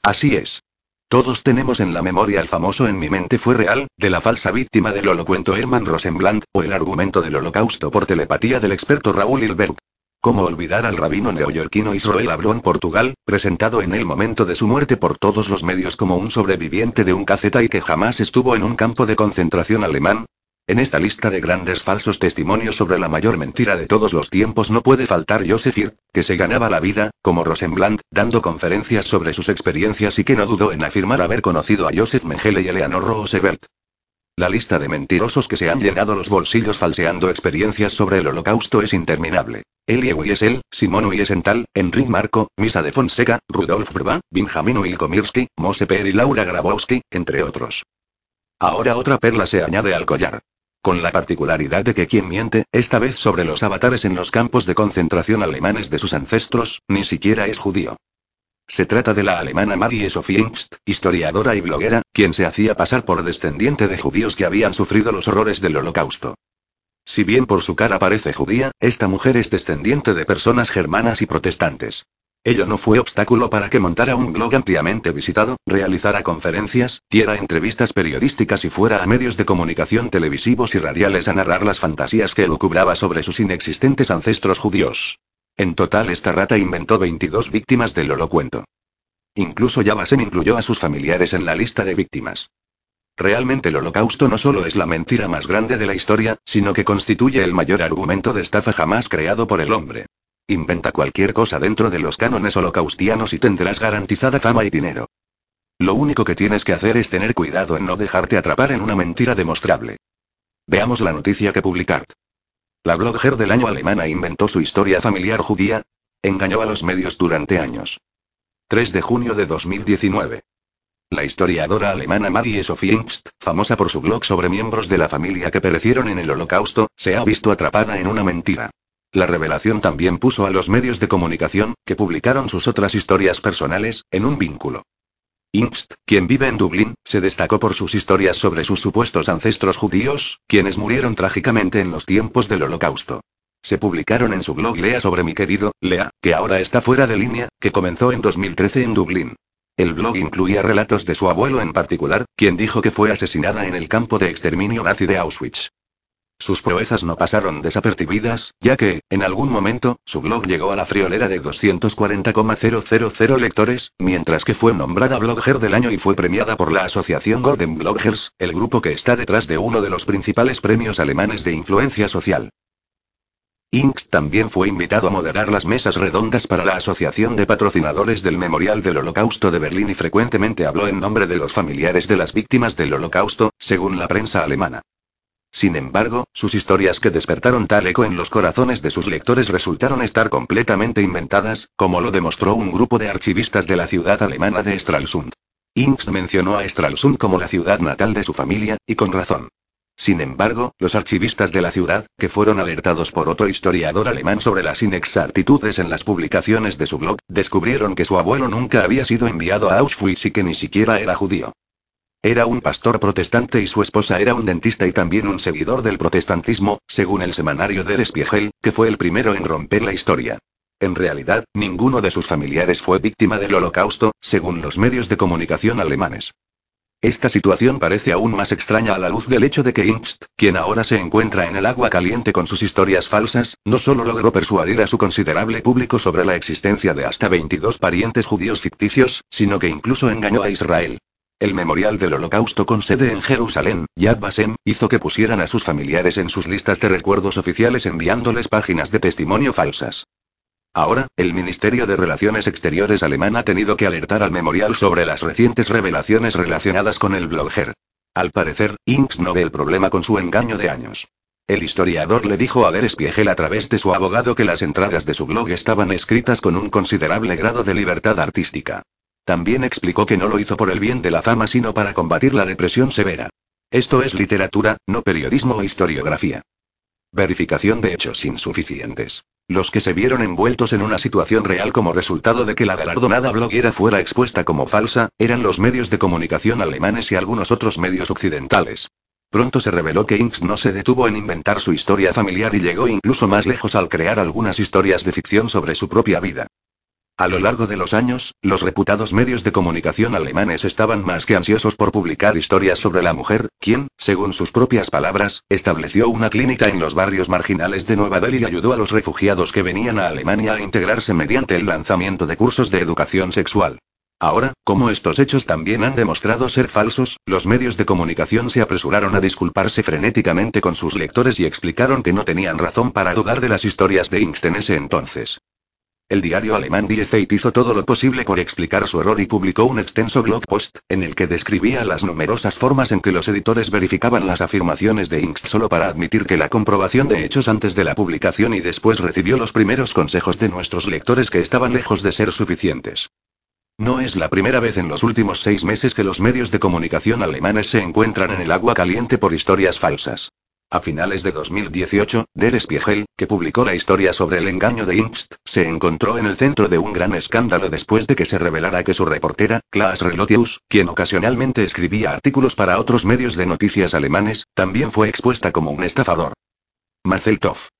Así es. Todos tenemos en la memoria el famoso "en mi mente fue real", de la falsa víctima del holocuento Herman Rosenblatt, o el argumento del holocausto por telepatía del experto Raúl Hilbert. ¿Cómo olvidar al rabino neoyorquino Israel Abrón Portugal, presentado en el momento de su muerte por todos los medios como un sobreviviente de un caceta y que jamás estuvo en un campo de concentración alemán? En esta lista de grandes falsos testimonios sobre la mayor mentira de todos los tiempos no puede faltar Joseph Hirth, que se ganaba la vida, como Rosenblatt, dando conferencias sobre sus experiencias y que no dudó en afirmar haber conocido a Joseph Mengele y Eleanor Roosevelt. La lista de mentirosos que se han llenado los bolsillos falseando experiencias sobre el holocausto es interminable. Elie Wiesel, Simon Wiesenthal, Enrique Marco, Misa de Fonseca, Rudolf Brba, Benjamin Wilkomirski, Mose Per y Laura Grabowski, entre otros. Ahora otra perla se añade al collar. Con la particularidad de que quien miente, esta vez sobre los avatares en los campos de concentración alemanes de sus ancestros, ni siquiera es judío. Se trata de la alemana Marie Sophie Ingst, historiadora y bloguera, quien se hacía pasar por descendiente de judíos que habían sufrido los horrores del holocausto. Si bien por su cara parece judía, esta mujer es descendiente de personas germanas y protestantes. Ello no fue obstáculo para que montara un blog ampliamente visitado, realizara conferencias, diera entrevistas periodísticas y fuera a medios de comunicación televisivos y radiales a narrar las fantasías que elucubraba sobre sus inexistentes ancestros judíos. En total esta rata inventó 22 víctimas del holocuento. Incluso Yabasem incluyó a sus familiares en la lista de víctimas. Realmente el holocausto no solo es la mentira más grande de la historia, sino que constituye el mayor argumento de estafa jamás creado por el hombre. Inventa cualquier cosa dentro de los cánones holocaustianos y tendrás garantizada fama y dinero. Lo único que tienes que hacer es tener cuidado en no dejarte atrapar en una mentira demostrable. Veamos la noticia que publicar. La blogger del año alemana inventó su historia familiar judía. Engañó a los medios durante años. 3 de junio de 2019. La historiadora alemana Marie Sophie Ingst, famosa por su blog sobre miembros de la familia que perecieron en el holocausto, se ha visto atrapada en una mentira. La revelación también puso a los medios de comunicación, que publicaron sus otras historias personales, en un vínculo. Ingst, quien vive en Dublín, se destacó por sus historias sobre sus supuestos ancestros judíos, quienes murieron trágicamente en los tiempos del holocausto. Se publicaron en su blog Lea sobre mi querido Lea, que ahora está fuera de línea, que comenzó en 2013 en Dublín. El blog incluía relatos de su abuelo en particular, quien dijo que fue asesinada en el campo de exterminio nazi de Auschwitz. Sus proezas no pasaron desapercibidas, ya que, en algún momento, su blog llegó a la friolera de 240,000 lectores, mientras que fue nombrada Blogger del Año y fue premiada por la asociación Golden Bloggers, el grupo que está detrás de uno de los principales premios alemanes de influencia social. Ingst también fue invitado a moderar las mesas redondas para la Asociación de Patrocinadores del Memorial del Holocausto de Berlín y frecuentemente habló en nombre de los familiares de las víctimas del Holocausto, según la prensa alemana. Sin embargo, sus historias que despertaron tal eco en los corazones de sus lectores resultaron estar completamente inventadas, como lo demostró un grupo de archivistas de la ciudad alemana de Stralsund. Ingst mencionó a Stralsund como la ciudad natal de su familia, y con razón. Sin embargo, los archivistas de la ciudad, que fueron alertados por otro historiador alemán sobre las inexactitudes en las publicaciones de su blog, descubrieron que su abuelo nunca había sido enviado a Auschwitz y que ni siquiera era judío. Era un pastor protestante y su esposa era un dentista y también un seguidor del protestantismo, según el semanario Der Spiegel, que fue el primero en romper la historia. En realidad, ninguno de sus familiares fue víctima del holocausto, según los medios de comunicación alemanes. Esta situación parece aún más extraña a la luz del hecho de que Ingst, quien ahora se encuentra en el agua caliente con sus historias falsas, no solo logró persuadir a su considerable público sobre la existencia de hasta 22 parientes judíos ficticios, sino que incluso engañó a Israel. El Memorial del Holocausto con sede en Jerusalén, Yad Vashem, hizo que pusieran a sus familiares en sus listas de recuerdos oficiales enviándoles páginas de testimonio falsas. Ahora, el Ministerio de Relaciones Exteriores alemán ha tenido que alertar al Memorial sobre las recientes revelaciones relacionadas con el blogger. Al parecer, Ingst no ve el problema con su engaño de años. El historiador le dijo a Der Spiegel a través de su abogado que las entradas de su blog estaban escritas con un considerable grado de libertad artística. También explicó que no lo hizo por el bien de la fama sino para combatir la depresión severa. Esto es literatura, no periodismo o historiografía. Verificación de hechos insuficientes. Los que se vieron envueltos en una situación real como resultado de que la galardonada bloguera fuera expuesta como falsa, eran los medios de comunicación alemanes y algunos otros medios occidentales. Pronto se reveló que Ingst no se detuvo en inventar su historia familiar y llegó incluso más lejos al crear algunas historias de ficción sobre su propia vida. A lo largo de los años, los reputados medios de comunicación alemanes estaban más que ansiosos por publicar historias sobre la mujer, quien, según sus propias palabras, estableció una clínica en los barrios marginales de Nueva Delhi y ayudó a los refugiados que venían a Alemania a integrarse mediante el lanzamiento de cursos de educación sexual. Ahora, como estos hechos también han demostrado ser falsos, los medios de comunicación se apresuraron a disculparse frenéticamente con sus lectores y explicaron que no tenían razón para dudar de las historias de Ingst en ese entonces. El diario alemán Die Zeit hizo todo lo posible por explicar su error y publicó un extenso blog post, en el que describía las numerosas formas en que los editores verificaban las afirmaciones de Ingst solo para admitir que la comprobación de hechos antes de la publicación y después recibió los primeros consejos de nuestros lectores que estaban lejos de ser suficientes. No es la primera vez en los últimos 6 meses que los medios de comunicación alemanes se encuentran en el agua caliente por historias falsas. A finales de 2018, Der Spiegel, que publicó la historia sobre el engaño de Ingst, se encontró en el centro de un gran escándalo después de que se revelara que su reportera, Klaas Relotius, quien ocasionalmente escribía artículos para otros medios de noticias alemanes, también fue expuesta como un estafador. Mazel Tov.